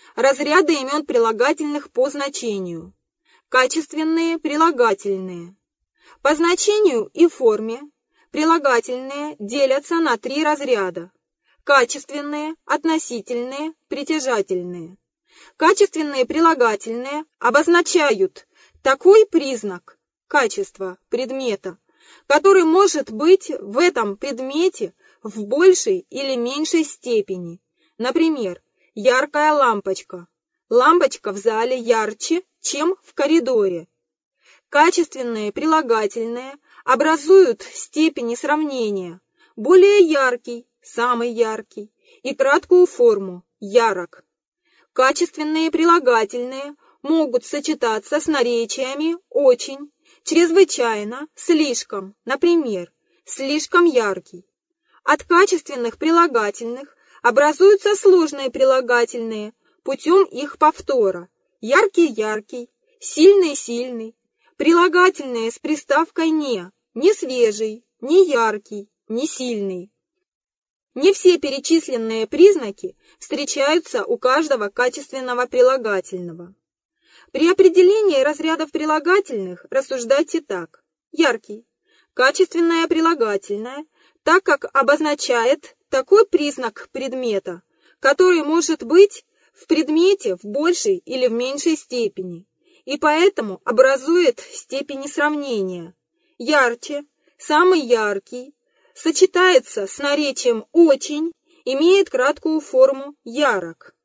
Разряды имен прилагательных по значению. Качественные прилагательные. По значению и форме прилагательные делятся на 3 разряда. Качественные, относительные, притяжательные. Качественные прилагательные обозначают такой признак, качество предмета, который может быть в этом предмете в большей или меньшей степени. Например, яркая лампочка. Лампочка в зале ярче, чем в коридоре. Качественные прилагательные образуют степени сравнения: более яркий, самый яркий, и краткую форму ярок. Качественные прилагательные могут сочетаться с наречиями очень, чрезвычайно, слишком, например, слишком яркий. От качественных прилагательных образуются сложные прилагательные путем их повтора: яркий-яркий, сильный-сильный. Прилагательные с приставкой не свежий, не яркий, не сильный. Не все перечисленные признаки встречаются у каждого качественного прилагательного. При определении разрядов прилагательных рассуждайте так. Яркий. Качественное прилагательное, так как обозначает такой признак предмета, который может быть в предмете в большей или в меньшей степени, и поэтому образует степени сравнения. Ярче, самый яркий, сочетается с наречием очень, имеет краткую форму ярок.